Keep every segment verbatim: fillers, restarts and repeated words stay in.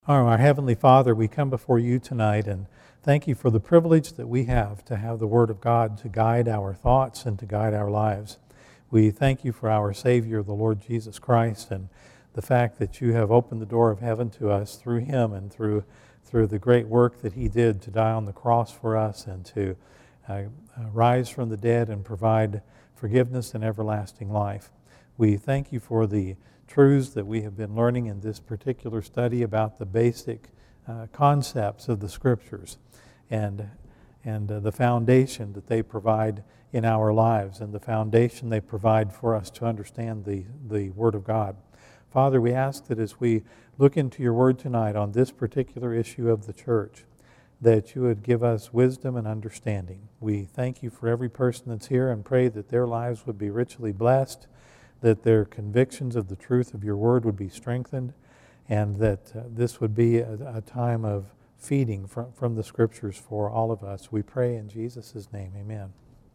Oh, our Heavenly Father, we come before you tonight and thank you for the privilege that we have to have the Word of God to guide our thoughts and to guide our lives. We thank you for our Savior, the Lord Jesus Christ, and the fact that you have opened the door of heaven to us through Him and through through the great work that He did to die on the cross for us and to uh, rise from the dead and provide forgiveness and everlasting life. We thank you for the truths that we have been learning in this particular study about the basic uh, concepts of the Scriptures and and uh, the foundation that they provide in our lives and the foundation they provide for us to understand the, the Word of God. Father, we ask that as we look into your Word tonight on this particular issue of the church, that you would give us wisdom and understanding. We thank you for every person that's here and pray that their lives would be richly blessed, that their convictions of the truth of your word would be strengthened, and that uh, this would be a, a time of feeding from, from the Scriptures for all of us. We pray in Jesus' name, amen.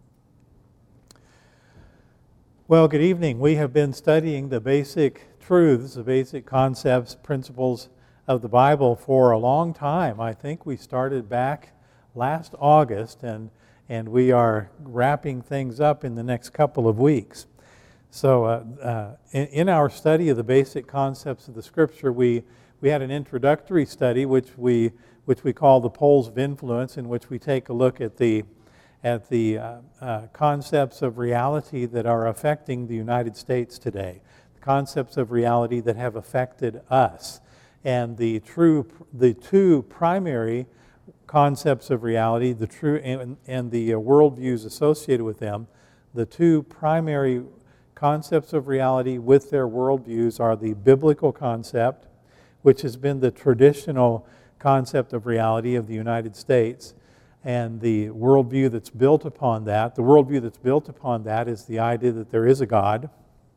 Well, good evening. We have been studying the basic truths, the basic concepts, principles of the Bible for a long time. I think we started back last August, and, and we are wrapping things up in the next couple of weeks. So uh, uh, in, in our study of the basic concepts of the Scripture, we, we had an introductory study which we which we call the Poles of Influence, in which we take a look at the at the uh, uh, concepts of reality that are affecting the United States today, the concepts of reality that have affected us, and the true the two primary concepts of reality, the true and, and the uh, worldviews associated with them, the two primary concepts of reality with their worldviews are the biblical concept, which has been the traditional concept of reality of the United States, and the worldview that's built upon that. The worldview that's built upon that is the idea that there is a God,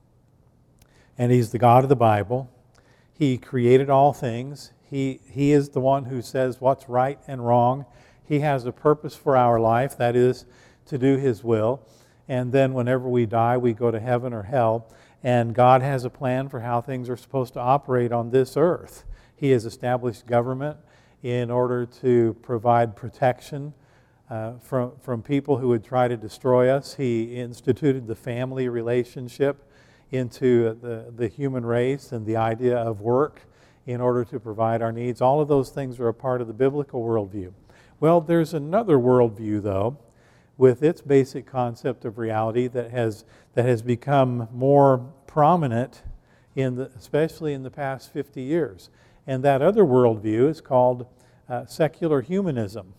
and He's the God of the Bible. He created all things. He, he is the one who says what's right and wrong. He has a purpose for our life, that is, to do His will. And then whenever we die, we go to heaven or hell. And God has a plan for how things are supposed to operate on this earth. He has established government in order to provide protection uh, from, from people who would try to destroy us. He instituted the family relationship into the, the human race and the idea of work in order to provide our needs. All of those things are a part of the biblical worldview. Well, there's another worldview, though, with its basic concept of reality that has that has become more prominent, in the, especially in the past fifty years. And that other worldview is called uh, secular humanism.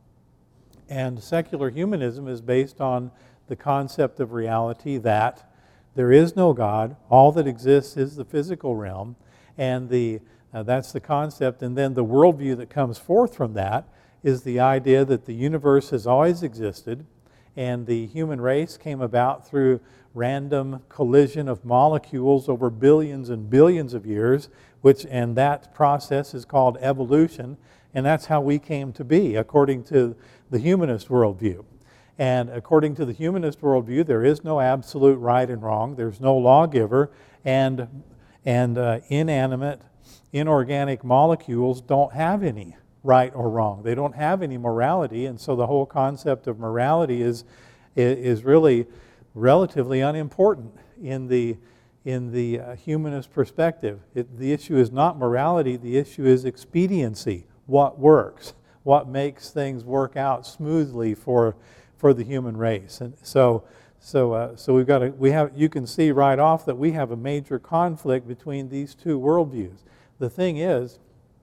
And secular humanism is based on the concept of reality that there is no God, all that exists is the physical realm, and the uh, that's the concept. And then the worldview that comes forth from that is the idea that the universe has always existed, and the human race came about through random collision of molecules over billions and billions of years, which and that process is called evolution, and that's how we came to be, according to the humanist worldview. And according to the humanist worldview, there is no absolute right and wrong. There's no lawgiver, and and uh, inanimate, inorganic molecules don't have any right or wrong. They don't have any morality, and so the whole concept of morality is is really relatively unimportant in the in the uh, humanist perspective. It, the issue is not morality. The issue is expediency. What works? What makes things work out smoothly for for the human race? And so so uh, so we've got to, we have you can see right off that we have a major conflict between these two worldviews. The thing is,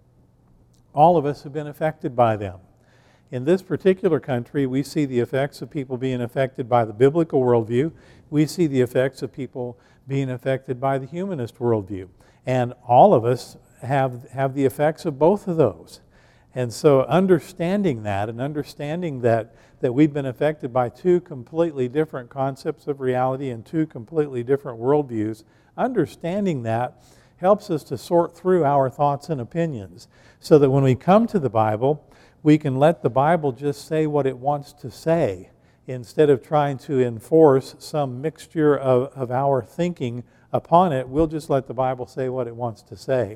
all of us have been affected by them. In this particular country, we see the effects of people being affected by the biblical worldview. We see the effects of people being affected by the humanist worldview. And all of us have, have the effects of both of those. And so understanding that and understanding that, that we've been affected by two completely different concepts of reality and two completely different worldviews, understanding that helps us to sort through our thoughts and opinions so that when we come to the Bible, we can let the Bible just say what it wants to say instead of trying to enforce some mixture of, of our thinking upon it. We'll just let the Bible say what it wants to say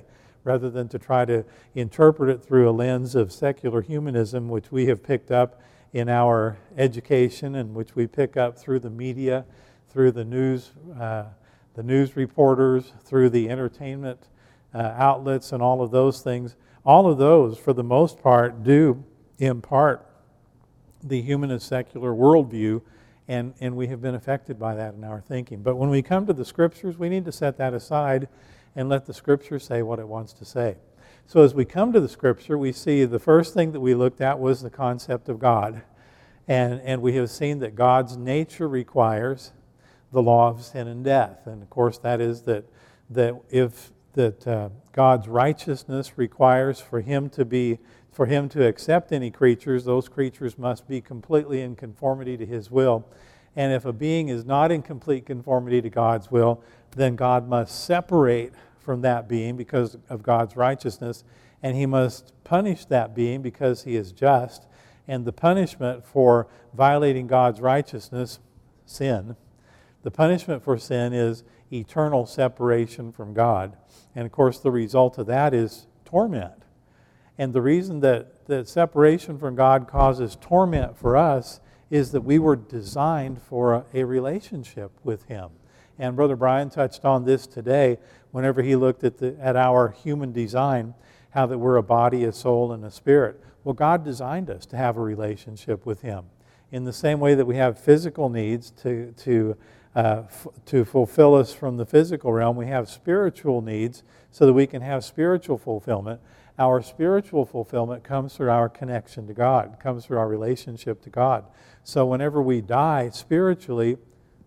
rather than to try to interpret it through a lens of secular humanism, which we have picked up in our education and which we pick up through the media, through the news, uh, the news reporters, through the entertainment uh, outlets and all of those things. All of those, for the most part, do impart the humanist secular worldview, and, and we have been affected by that in our thinking. But when we come to the Scriptures, we need to set that aside and let the Scripture say what it wants to say. So as we come to the Scripture, we see the first thing that we looked at was the concept of God. And, and we have seen that God's nature requires the law of sin and death. And of course that is that, that if that uh, God's righteousness requires for him to be for him to accept any creatures, those creatures must be completely in conformity to his will. And if a being is not in complete conformity to God's will, then God must separate from that being because of God's righteousness, and he must punish that being because he is just. And the punishment for violating God's righteousness, sin, the punishment for sin is eternal separation from God. And of course the result of that is torment. And the reason that, that separation from God causes torment for us is that we were designed for a, a relationship with him. And Brother Brian touched on this today whenever he looked at, the, at our human design, how that we're a body, a soul, and a spirit. Well, God designed us to have a relationship with him. In the same way that we have physical needs to, to, uh, f- to fulfill us from the physical realm, we have spiritual needs so that we can have spiritual fulfillment. Our spiritual fulfillment comes through our connection to God, comes through our relationship to God. So whenever we die spiritually,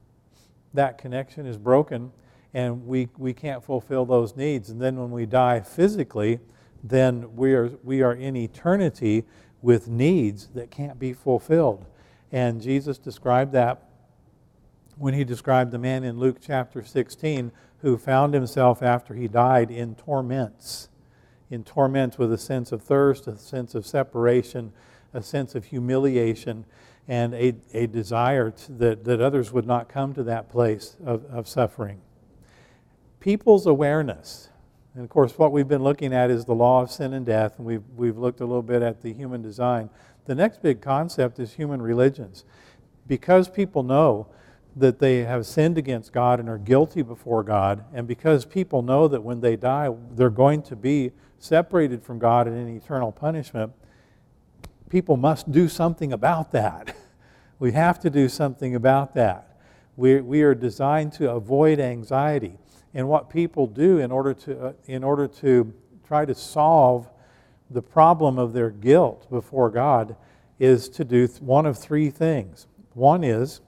that connection is broken and we, we can't fulfill those needs. And then when we die physically, then we are, we are in eternity with needs that can't be fulfilled. And Jesus described that when he described the man in Luke chapter sixteen who found himself after he died in torments. In torment with a sense of thirst, a sense of separation, a sense of humiliation, and a, a desire to, that, that others would not come to that place of, of suffering. People's awareness. And of course what we've been looking at is the law of sin and death, and we've, we've looked a little bit at the human design. The next big concept is human religions. Because people know that they have sinned against God and are guilty before God, and because people know that when they die they're going to be separated from God and in eternal punishment, people must do something about that. We have to do something about that. We, we are designed to avoid anxiety. And what people do in order to, uh, in order to try to solve the problem of their guilt before God is to do th- one of three things. One is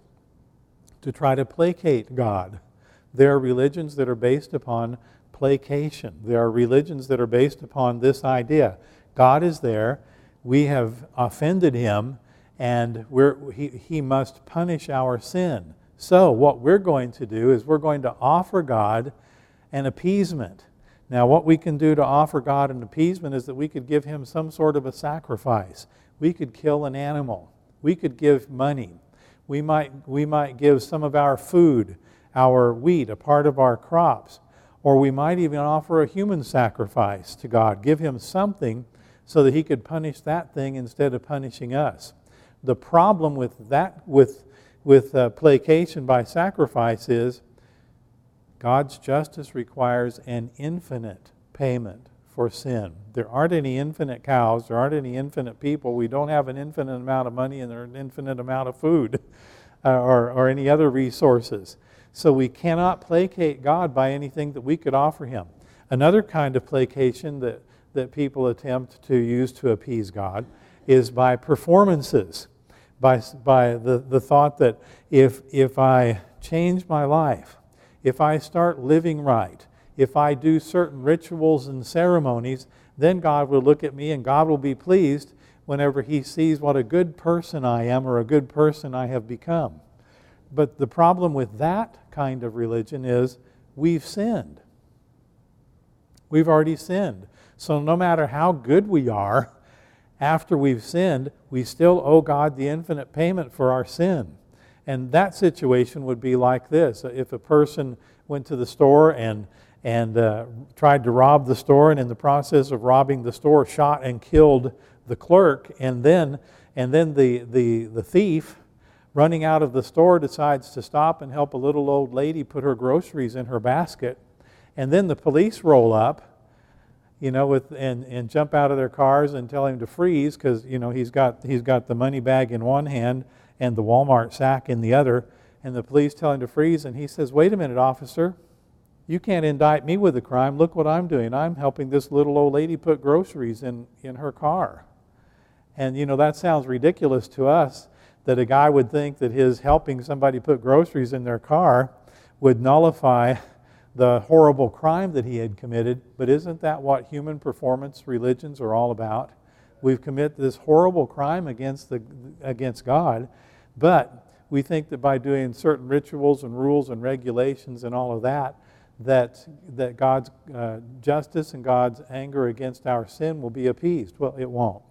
to try to placate God. There are religions that are based upon placation. There are religions that are based upon this idea. God is there, we have offended him, and we're, he, he must punish our sin. So what we're going to do is we're going to offer God an appeasement. Now what we can do to offer God an appeasement is that we could give him some sort of a sacrifice. We could kill an animal. We could give money. We might, we might give some of our food, our wheat, a part of our crops. Or we might even offer a human sacrifice to God, give him something so that he could punish that thing instead of punishing us. The problem with that, with, with uh, placation by sacrifice is God's justice requires an infinite payment for sin. There aren't any infinite cows, there aren't any infinite people, we don't have an infinite amount of money and there's an infinite amount of food uh, or, or any other resources. So we cannot placate God by anything that we could offer him. Another kind of placation that, that people attempt to use to appease God is by performances, by, by the, the thought that if, if I change my life, if I start living right, if I do certain rituals and ceremonies, then God will look at me and God will be pleased whenever he sees what a good person I am or a good person I have become. But the problem with that kind of religion is we've sinned. We've already sinned. So no matter how good we are, after we've sinned, we still owe God the infinite payment for our sin. And that situation would be like this. If a person went to the store and, and uh, tried to rob the store, and in the process of robbing the store, shot and killed the clerk. And then, and then the, the, the thief, running out of the store, decides to stop and help a little old lady put her groceries in her basket. And then the police roll up, you know, with and, and jump out of their cars and tell him to freeze, because, you know, he's got he's got the money bag in one hand and the Walmart sack in the other. And the police tell him to freeze, and he says, "Wait a minute, officer. You can't indict me with a crime. Look what I'm doing. I'm helping this little old lady put groceries in, in her car." And, you know, that sounds ridiculous to us, that a guy would think that his helping somebody put groceries in their car would nullify the horrible crime that he had committed. But isn't that what human performance religions are all about? We've committed this horrible crime against the against God, but we think that by doing certain rituals and rules and regulations and all of that, that that God's uh, justice and God's anger against our sin will be appeased. Well, it won't.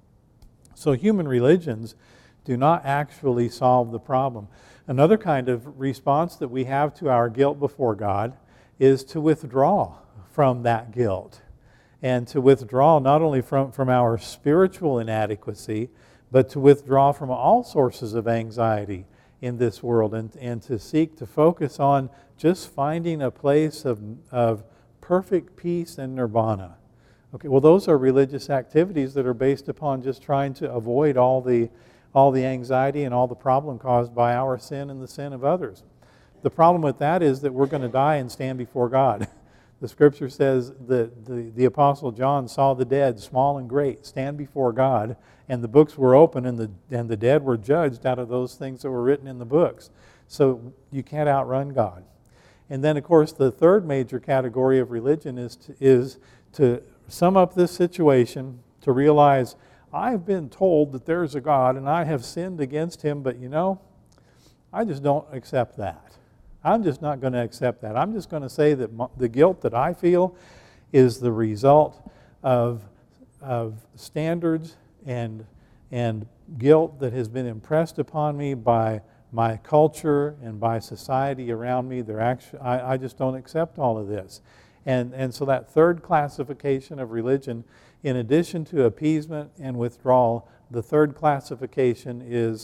So human religions do not actually solve the problem. Another kind of response that we have to our guilt before God is to withdraw from that guilt, and to withdraw not only from, from our spiritual inadequacy, but to withdraw from all sources of anxiety in this world, and, and to seek to focus on just finding a place of, of perfect peace and nirvana. Okay, well, those are religious activities that are based upon just trying to avoid all the all the anxiety and all the problem caused by our sin and the sin of others. The problem with that is that we're going to die and stand before God. The Scripture says that the, the Apostle John saw the dead, small and great, stand before God, and the books were open, and the, and the dead were judged out of those things that were written in the books. So you can't outrun God. And then, of course, the third major category of religion is to, is to sum up this situation, to realize, I've been told that there's a God and I have sinned against Him, but you know, I just don't accept that. I'm just not going to accept that. I'm just going to say that the guilt that I feel is the result of, of standards and, and guilt that has been impressed upon me by my culture and by society around me. They're actually, I, I just don't accept all of this. And, and so that third classification of religion, in addition to appeasement and withdrawal, the third classification is,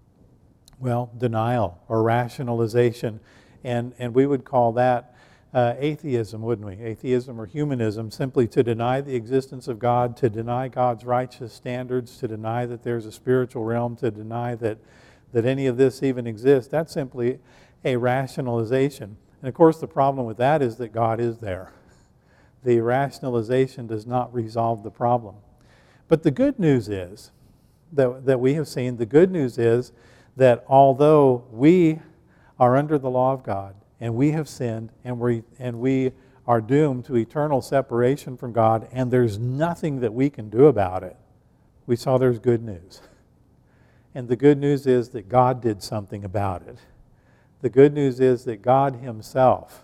well, denial or rationalization. And, and we would call that uh, atheism, wouldn't we? Atheism or humanism, simply to deny the existence of God, to deny God's righteous standards, to deny that there's a spiritual realm, to deny that, that any of this even exists. That's simply a rationalization. And of course, the problem with that is that God is there. The rationalization does not resolve the problem. But the good news is, that, that we have seen, the good news is that although we are under the law of God, and we have sinned, and we, and we are doomed to eternal separation from God, and there's nothing that we can do about it, we saw there's good news. And the good news is that God did something about it. The good news is that God Himself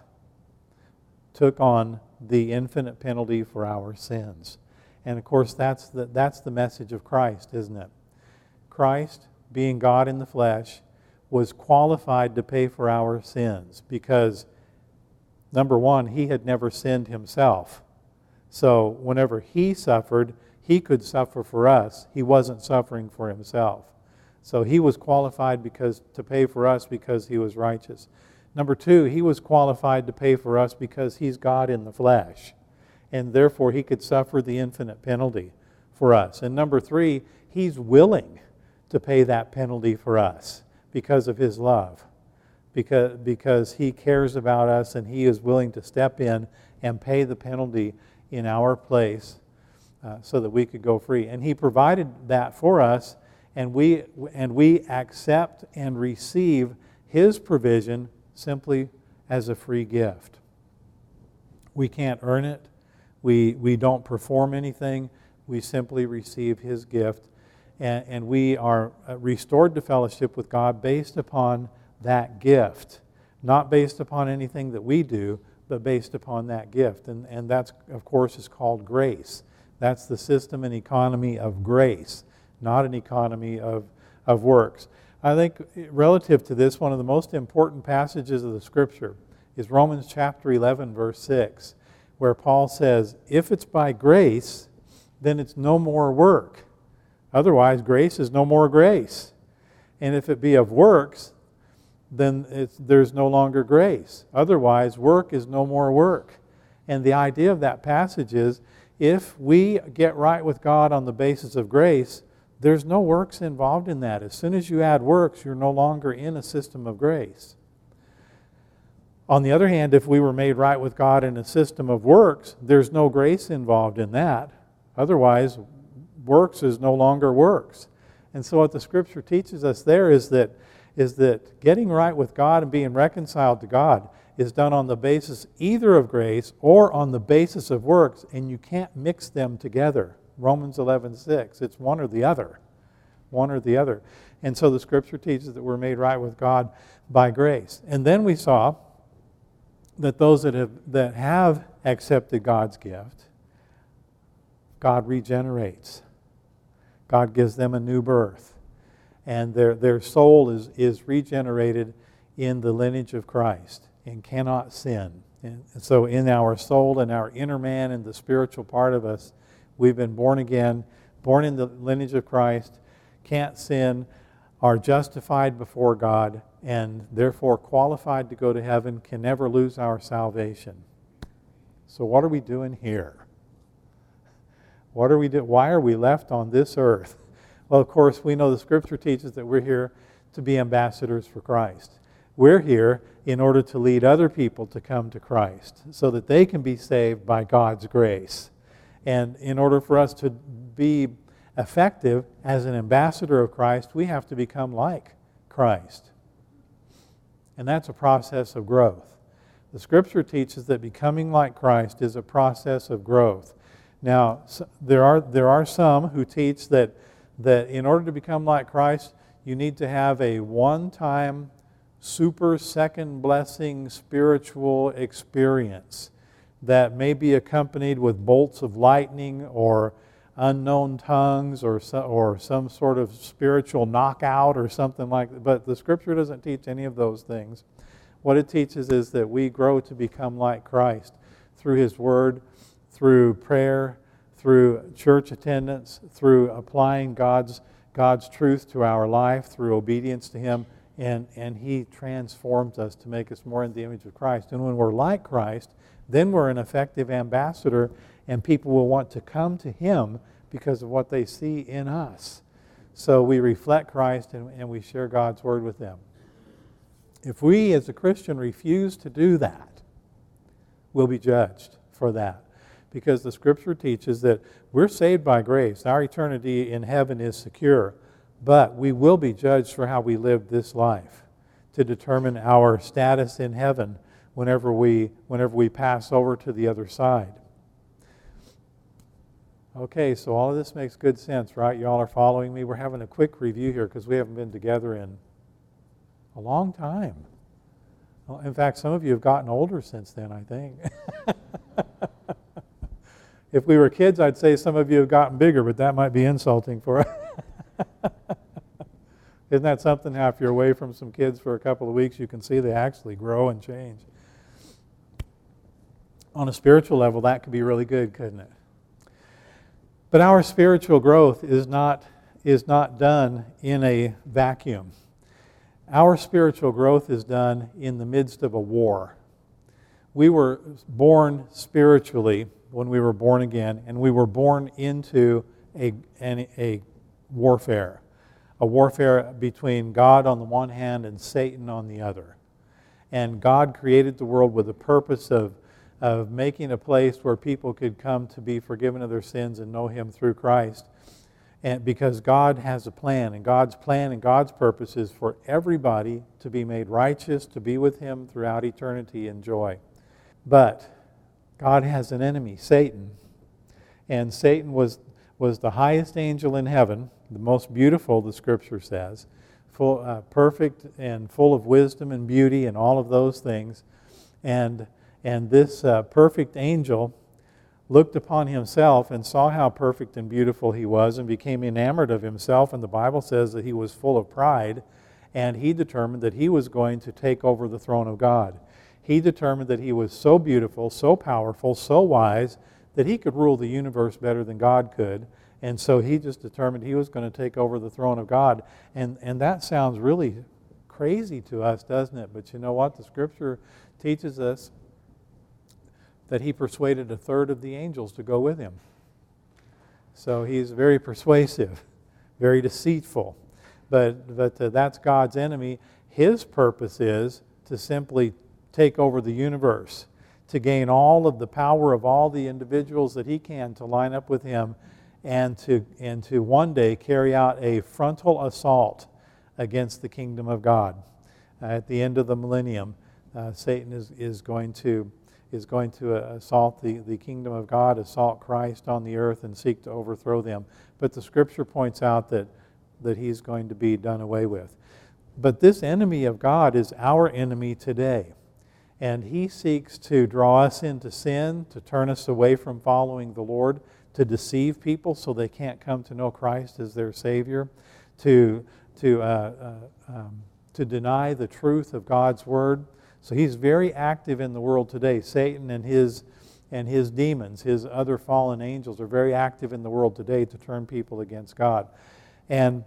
took on the infinite penalty for our sins. And of course, that's the, that's the message of Christ, isn't it? Christ, being God in the flesh, was qualified to pay for our sins because, number one, He had never sinned Himself. So whenever He suffered, He could suffer for us. He wasn't suffering for Himself. So He was qualified because to pay for us because He was righteous. Number two, He was qualified to pay for us because He's God in the flesh. And therefore, He could suffer the infinite penalty for us. And number three, He's willing to pay that penalty for us because of His love. Because, because He cares about us and He is willing to step in and pay the penalty in our place uh, so that we could go free. And He provided that for us. And we, and we accept and receive His provision simply as a free gift. We can't earn it. We, we don't perform anything. We simply receive His gift. And, and we are restored to fellowship with God based upon that gift. Not based upon anything that we do, but based upon that gift. And, and that's, of course, is called grace. That's the system and economy of grace, not an economy of, of works. I think relative to this, one of the most important passages of the Scripture is Romans chapter eleven, verse six, where Paul says, if it's by grace, then it's no more work. Otherwise, grace is no more grace. And if it be of works, then it's, there's no longer grace. Otherwise, work is no more work. And the idea of that passage is, if we get right with God on the basis of grace, there's no works involved in that. As soon as you add works, you're no longer in a system of grace. On the other hand, if we were made right with God in a system of works, there's no grace involved in that. Otherwise, works is no longer works. And so what the Scripture teaches us there is that, is that getting right with God and being reconciled to God is done on the basis either of grace or on the basis of works, and you can't mix them together. Romans eleven six, it's one or the other. One or the other. And so the Scripture teaches that we're made right with God by grace. And then we saw that those that have, that have accepted God's gift, God regenerates. God gives them a new birth. And their, their soul is, is regenerated in the lineage of Christ and cannot sin. And so in our soul and our inner man and the spiritual part of us, we've been born again, born in the lineage of Christ, can't sin, are justified before God, and therefore qualified to go to heaven, can never lose our salvation. So what are we doing here? What are we do? Why are we left on this earth? Well, of course, we know the Scripture teaches that we're here to be ambassadors for Christ. We're here in order to lead other people to come to Christ so that they can be saved by God's grace. And in order for us to be effective as an ambassador of Christ, we have to become like Christ. And that's a process of growth. The Scripture teaches that becoming like Christ is a process of growth. Now, there are there are some who teach that that in order to become like Christ, you need to have a one-time super second blessing spiritual experience that may be accompanied with bolts of lightning or unknown tongues or so, or some sort of spiritual knockout or something like that. But the Scripture doesn't teach any of those things. What it teaches is that we grow to become like Christ through His Word, through prayer, through church attendance, through applying God's God's truth to our life, through obedience to Him, and, and He transforms us to make us more in the image of Christ. And when we're like Christ, then we're an effective ambassador, and people will want to come to Him because of what they see in us. So we reflect Christ and, and we share God's Word with them. If we as a Christian refuse to do that, we'll be judged for that. Because the Scripture teaches that we're saved by grace. Our eternity in heaven is secure. But we will be judged for how we lived this life to determine our status in heaven whenever we, whenever we pass over to the other side. Okay, so all of this makes good sense, right? You all are following me? We're having a quick review here because we haven't been together in a long time. Well, in fact, some of you have gotten older since then, I think. If we were kids, I'd say some of you have gotten bigger, but that might be insulting for us. Isn't that something, how if you're away from some kids for a couple of weeks, you can see they actually grow and change. On a spiritual level, that could be really good, couldn't it? But our spiritual growth is not, is not done in a vacuum. Our spiritual growth is done in the midst of a war. We were born spiritually when we were born again, and we were born into a, an, a warfare. A warfare between God on the one hand and Satan on the other. And God created the world with the purpose of, of making a place where people could come to be forgiven of their sins and know Him through Christ. And because God has a plan, and God's plan and God's purpose is for everybody to be made righteous, to be with Him throughout eternity in joy. But God has an enemy, Satan. And Satan was, was the highest angel in heaven, the most beautiful, the Scripture says, full, uh, perfect and full of wisdom and beauty and all of those things. And, and this uh, perfect angel looked upon himself and saw how perfect and beautiful he was and became enamored of himself. And the Bible says that he was full of pride, and he determined that he was going to take over the throne of God. he determined that he was so beautiful, so powerful, so wise, that he could rule the universe better than God could. And so he just determined he was going to take over the throne of God. And, and that sounds really crazy to us, doesn't it? But you know what? The Scripture teaches us that he persuaded a third of the angels to go with him. So he's very persuasive, very deceitful. But, but uh, that's God's enemy. His purpose is to simply take over the universe, to gain all of the power of all the individuals that he can to line up with him, and to, and to one day carry out a frontal assault against the kingdom of God. Uh, at the end of the millennium, uh, Satan is, is going to is going to uh, assault the, the kingdom of God, assault Christ on the earth, and seek to overthrow them. But the Scripture points out that, that he's going to be done away with. But this enemy of God is our enemy today. And he seeks to draw us into sin, to turn us away from following the Lord, to deceive people so they can't come to know Christ as their Savior, to, to, uh, uh, um, to deny the truth of God's Word. So he's very active in the world today. Satan and his, and his demons, his other fallen angels, are very active in the world today to turn people against God. And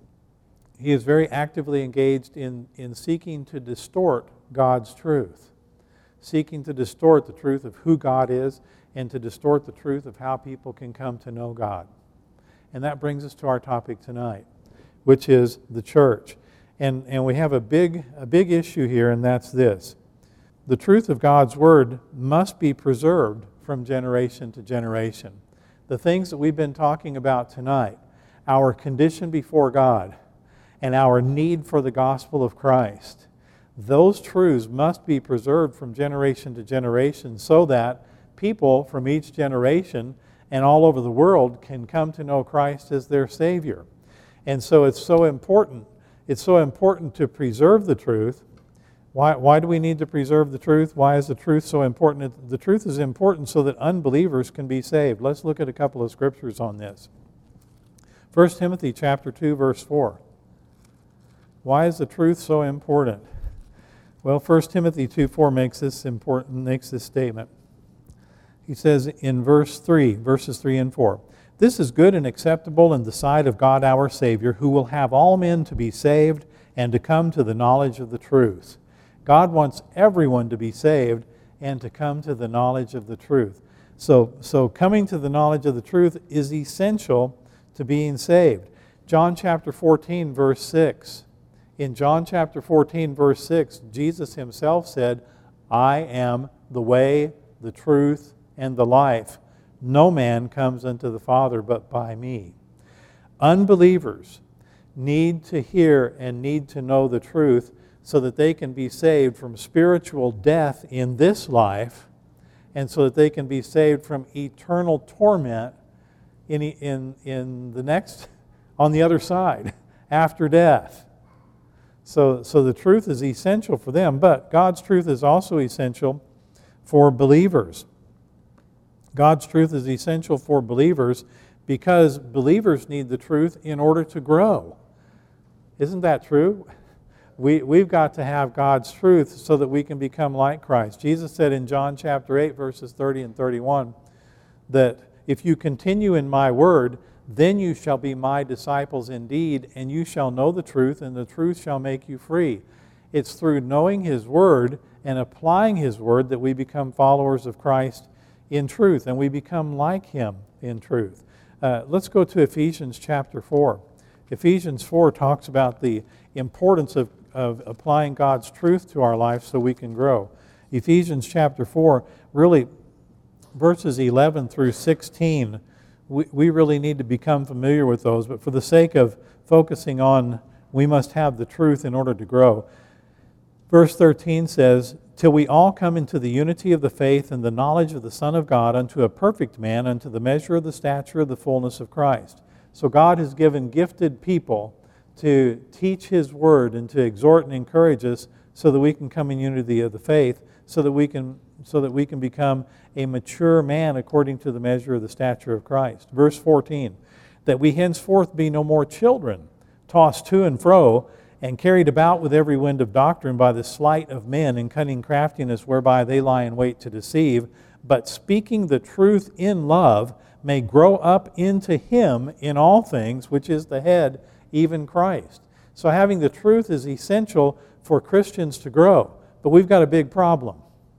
he is very actively engaged in, in seeking to distort God's truth, seeking to distort the truth of who God is, and to distort the truth of how people can come to know God. And that brings us to our topic tonight, which is the church. And, and we have a big, a big issue here, and that's this. The truth of God's Word must be preserved from generation to generation. The things that we've been talking about tonight, our condition before God, and our need for the gospel of Christ, those truths must be preserved from generation to generation so that people from each generation and all over the world can come to know Christ as their Savior. And so it's so important. It's so important to preserve the truth. Why, why do we need to preserve the truth? Why is the truth so important? The truth is important so that unbelievers can be saved. Let's look at a couple of scriptures on this. First Timothy chapter two, verse four. Why is the truth so important? Well, First Timothy two four makes this important, makes this statement. He says in verse three, verses three and four, "This is good and acceptable in the sight of God our Savior, who will have all men to be saved and to come to the knowledge of the truth." God wants everyone to be saved and to come to the knowledge of the truth. So, so coming to the knowledge of the truth is essential to being saved. John chapter fourteen, verse six. In John chapter fourteen, verse six, Jesus himself said, "I am the way, the truth, and the life. No man comes unto the Father but by me." Unbelievers need to hear and need to know the truth so that they can be saved from spiritual death in this life, and so that they can be saved from eternal torment in, in, in the next, on the other side, after death. So, so the truth is essential for them, but God's truth is also essential for believers. God's truth is essential for believers because believers need the truth in order to grow. Isn't that true? We, we've got to have God's truth so that we can become like Christ. Jesus said in John chapter eight, verses thirty and thirty-one, that if you continue in my word, then you shall be my disciples indeed, and you shall know the truth, and the truth shall make you free. It's through knowing his word and applying his word that we become followers of Christ in truth, and we become like him in truth. Uh, let's go to Ephesians chapter four. Ephesians four talks about the importance of, of applying God's truth to our life so we can grow. Ephesians chapter four, really verses eleven through sixteen, we, we really need to become familiar with those, but for the sake of focusing on we must have the truth in order to grow. Verse thirteen says, "Till we all come into the unity of the faith and the knowledge of the Son of God, unto a perfect man, unto the measure of the stature of the fullness of Christ." So God has given gifted people to teach his word and to exhort and encourage us so that we can come in unity of the faith, so that we can so that we can become a mature man according to the measure of the stature of Christ. Verse fourteen, "That we henceforth be no more children, tossed to and fro, and carried about with every wind of doctrine by the sleight of men and cunning craftiness whereby they lie in wait to deceive, but speaking the truth in love may grow up into him in all things, which is the head, even Christ. So having the truth is essential for Christians to grow. But we've got a big problem.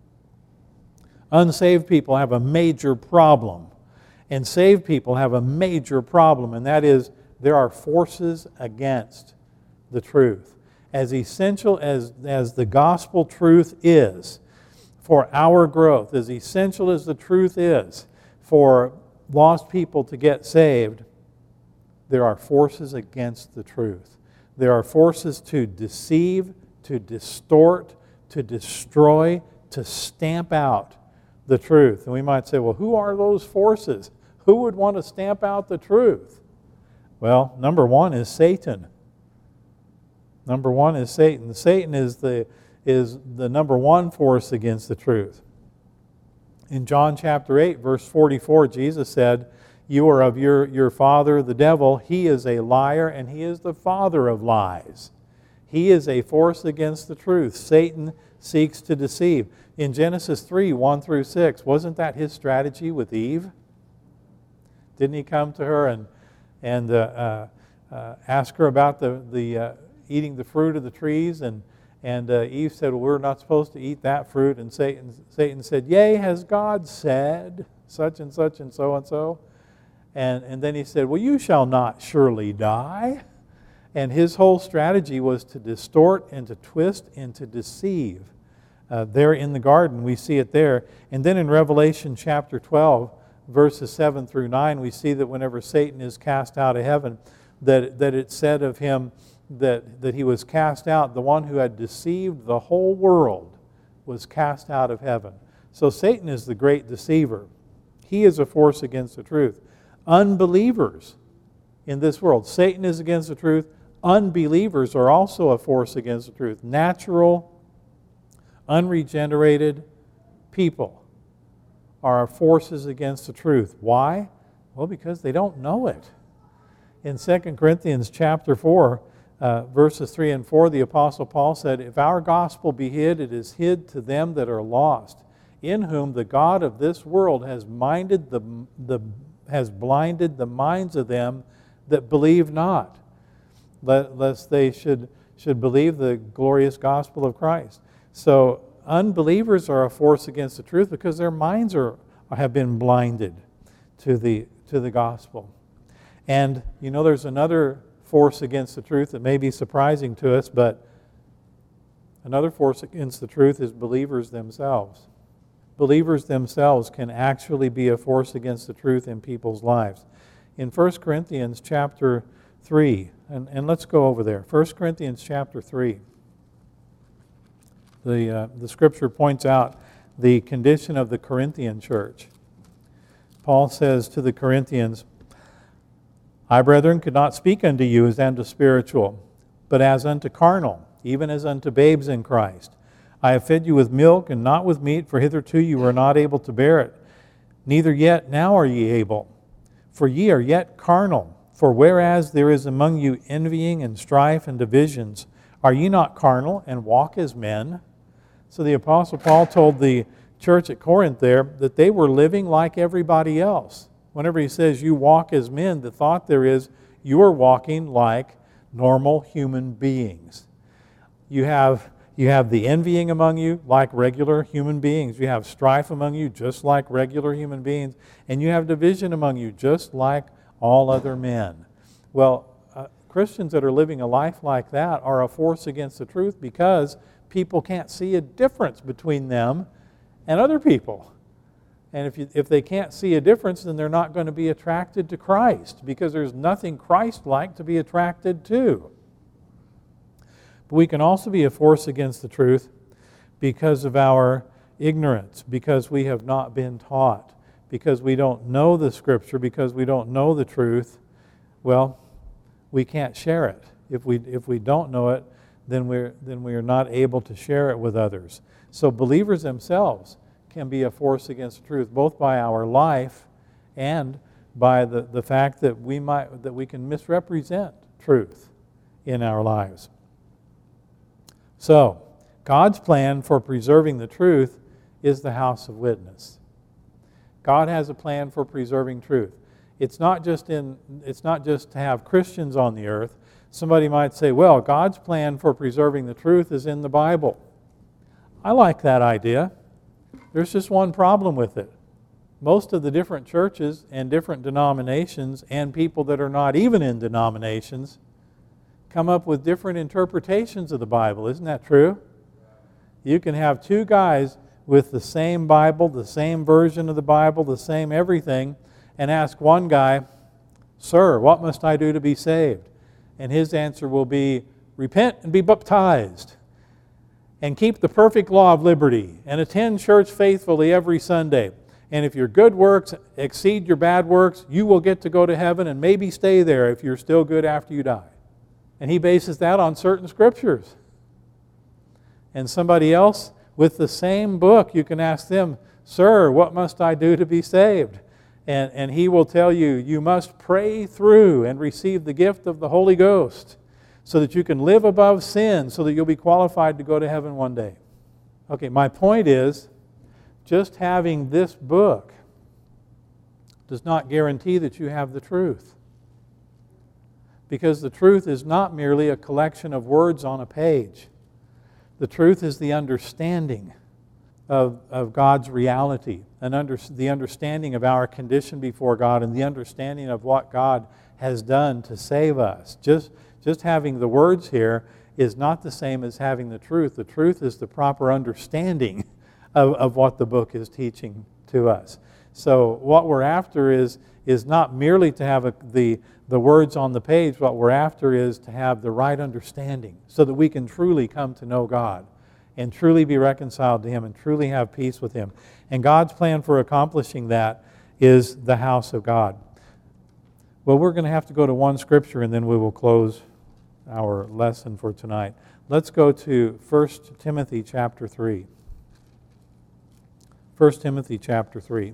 Unsaved people have a major problem. And saved people have a major problem, and that is there are forces against the truth. As essential as, as the gospel truth is for our growth, as essential as the truth is for lost people to get saved, there are forces against the truth. There are forces to deceive, to distort, to destroy, to stamp out the truth. And we might say, well, who are those forces? Who would want to stamp out the truth? Well, number one is Satan. Number one is Satan. Satan is the, is the number one force against the truth. In John chapter eight, verse forty-four, Jesus said, you are of your, your father, the devil. He is a liar, and he is the father of lies. He is a force against the truth. Satan seeks to deceive. In Genesis three, one through six, wasn't that his strategy with Eve? Didn't he come to her and, and uh, uh, uh, ask her about the, the uh, eating the fruit of the trees? And, and uh, Eve said, well, we're not supposed to eat that fruit. And Satan, Satan said, yea, has God said such and such and so and so? And, and then he said, well, you shall not surely die. And his whole strategy was to distort and to twist and to deceive. Uh, there in the garden, we see it there. And then in Revelation chapter twelve, verses seven through nine, we see that whenever Satan is cast out of heaven, that, that it said of him that, that he was cast out. The one who had deceived the whole world was cast out of heaven. So Satan is the great deceiver. He is a force against the truth. Unbelievers in this world, Satan is against the truth. Unbelievers are also a force against the truth. Natural, unregenerated people are forces against the truth. Why? Well, because they don't know it. In Second Corinthians chapter four, uh, verses three and four, the Apostle Paul said, if our gospel be hid, it is hid to them that are lost, in whom the God of this world has minded the, the has blinded the minds of them that believe not, lest they should, should believe the glorious gospel of Christ. So unbelievers are a force against the truth because their minds are, have been blinded to the, to the gospel. And you know, there's another force against the truth that may be surprising to us, but another force against the truth is believers themselves. Believers themselves can actually be a force against the truth in people's lives. In First Corinthians chapter three, and, and let's go over there. First Corinthians chapter three. The, uh, the scripture points out the condition of the Corinthian church. Paul says to the Corinthians, I, brethren, could not speak unto you as unto spiritual, but as unto carnal, even as unto babes in Christ. I have fed you with milk and not with meat, for hitherto you were not able to bear it. Neither yet now are ye able, for ye are yet carnal. For whereas there is among you envying and strife and divisions, are ye not carnal and walk as men? So the Apostle Paul told the church at Corinth there that they were living like everybody else. Whenever he says you walk as men, the thought there is you are walking like normal human beings. You have, you have the envying among you like regular human beings. You have strife among you just like regular human beings. And you have division among you just like all other men. Well, uh, Christians that are living a life like that are a force against the truth because people can't see a difference between them and other people. And if, you, if they can't see a difference, then they're not going to be attracted to Christ because there's nothing Christ-like to be attracted to. But we can also be a force against the truth because of our ignorance, because we have not been taught, because we don't know the Scripture, because we don't know the truth. Well, we can't share it. If we, if we don't know it, then we're, then we are not able to share it with others. So believers themselves can be a force against the truth, both by our life and by the, the fact that we might that we can misrepresent truth in our lives. So, God's plan for preserving the truth is the house of witness. God has a plan for preserving truth. It's not just in it's not just to have Christians on the earth. Somebody might say, well, God's plan for preserving the truth is in the Bible. I like that idea. There's just one problem with it. Most of the different churches and different denominations and people that are not even in denominations come up with different interpretations of the Bible. Isn't that true? You can have two guys with the same Bible, the same version of the Bible, the same everything, and ask one guy, "Sir, what must I do to be saved?" And his answer will be, "Repent and be baptized, and keep the perfect law of liberty, and attend church faithfully every Sunday. And if your good works exceed your bad works, you will get to go to heaven and maybe stay there if you're still good after you die." And he bases that on certain scriptures. And somebody else with the same book, you can ask them, "Sir, what must I do to be saved?" And, and he will tell you, you must pray through and receive the gift of the Holy Ghost so that you can live above sin, so that you'll be qualified to go to heaven one day. Okay, my point is, just having this book does not guarantee that you have the truth. Because the truth is not merely a collection of words on a page. The truth is the understanding of, of God's reality, and under, the understanding of our condition before God, and the understanding of what God has done to save us. Just, just having the words here is not the same as having the truth. The truth is the proper understanding of, of what the book is teaching to us. So what we're after is, is not merely to have a, the, the words on the page. What we're after is to have the right understanding so that we can truly come to know God and truly be reconciled to Him and truly have peace with Him. And God's plan for accomplishing that is the house of God. Well, we're going to have to go to one scripture and then we will close our lesson for tonight. Let's go to First Timothy chapter three. First Timothy chapter three.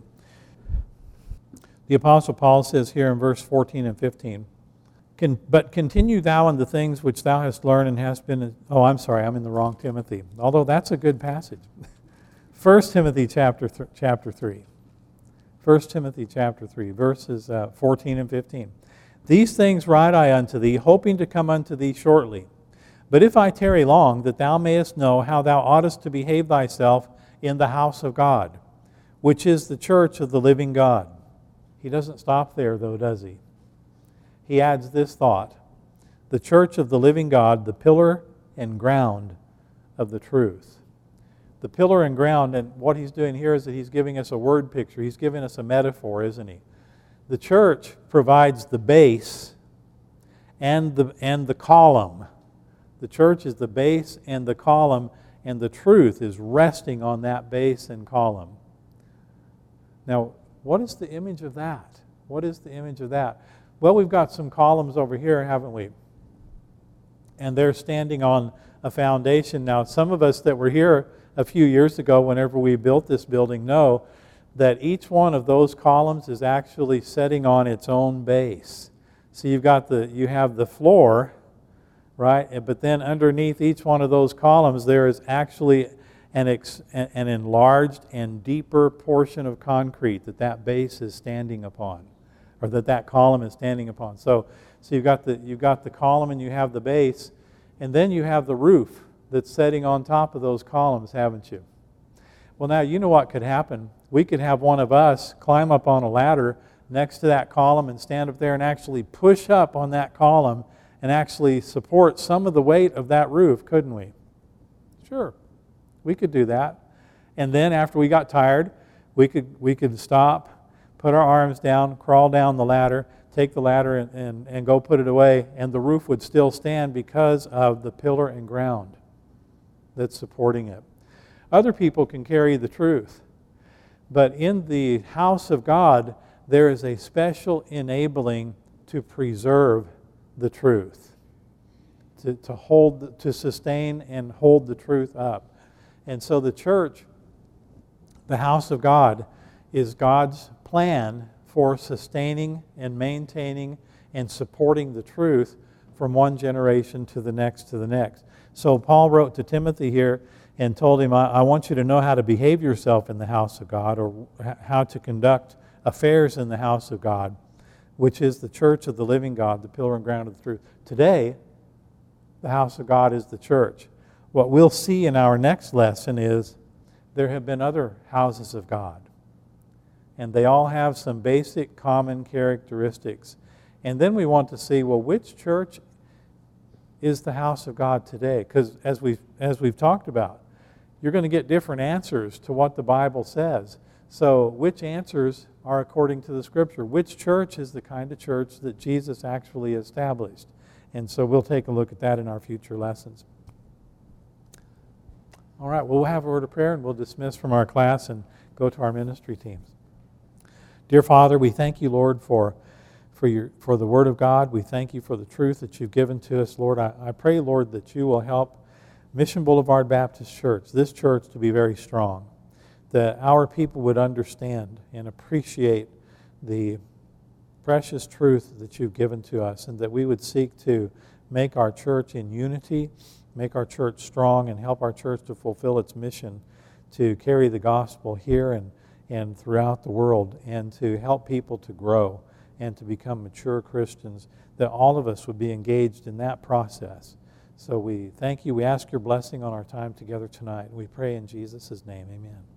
The Apostle Paul says here in verse fourteen and fifteen, Can, but continue thou in the things which thou hast learned and hast been... Oh, I'm sorry, I'm in the wrong Timothy. Although that's a good passage. First Timothy chapter th- chapter three. First Timothy chapter three, verses uh, fourteen and fifteen. These things write I unto thee, hoping to come unto thee shortly. But if I tarry long, that thou mayest know how thou oughtest to behave thyself in the house of God, which is the church of the living God. He doesn't stop there, though, does he? He adds this thought: the church of the living God, the pillar and ground of the truth. The pillar and ground, and what he's doing here is that he's giving us a word picture. He's giving us a metaphor, isn't he? The church provides the base and the, and the column. The church is the base and the column, and the truth is resting on that base and column. Now, what is the image of that? What is the image of that? Well, we've got some columns over here, haven't we? And they're standing on a foundation. Now, some of us that were here a few years ago, whenever we built this building, know that each one of those columns is actually setting on its own base. So you've got the, you have the floor, right? But then underneath each one of those columns, there is actually an, ex, an enlarged and deeper portion of concrete that that base is standing upon, or that that column is standing upon. So, so you've got the you've got the column and you have the base, and then you have the roof that's setting on top of those columns, haven't you? Well, now you know what could happen. We could have one of us climb up on a ladder next to that column and stand up there and actually push up on that column and actually support some of the weight of that roof, couldn't we? Sure, we could do that. And then after we got tired, we could we could stop, put our arms down, crawl down the ladder, take the ladder and, and, and go put it away, and the roof would still stand because of the pillar and ground that's supporting it. Other people can carry the truth, but in the house of God, there is a special enabling to preserve the truth, to, to hold, to sustain and hold the truth up. And so the church, the house of God, is God's plan for sustaining and maintaining and supporting the truth from one generation to the next to the next. So Paul wrote to Timothy here and told him, I, I want you to know how to behave yourself in the house of God, or how to conduct affairs in the house of God, which is the church of the living God, the pillar and ground of the truth. Today, the house of God is the church. What we'll see in our next lesson is there have been other houses of God, and they all have some basic common characteristics. And then we want to see, well, which church is the house of God today? Because as we've, as we've talked about, you're going to get different answers to what the Bible says. So which answers are according to the Scripture? Which church is the kind of church that Jesus actually established? And so we'll take a look at that in our future lessons. All right, well, we'll have a word of prayer and we'll dismiss from our class and go to our ministry teams. Dear Father, we thank you, Lord, for for your for the Word of God. We thank you for the truth that you've given to us, Lord. I, I pray, Lord, that you will help Mission Boulevard Baptist Church, this church, to be very strong, that our people would understand and appreciate the precious truth that you've given to us, and that we would seek to make our church in unity, make our church strong, and help our church to fulfill its mission to carry the gospel here and, and throughout the world, and to help people to grow and to become mature Christians, that all of us would be engaged in that process. So we thank you. We ask your blessing on our time together tonight. We pray in Jesus' name. Amen.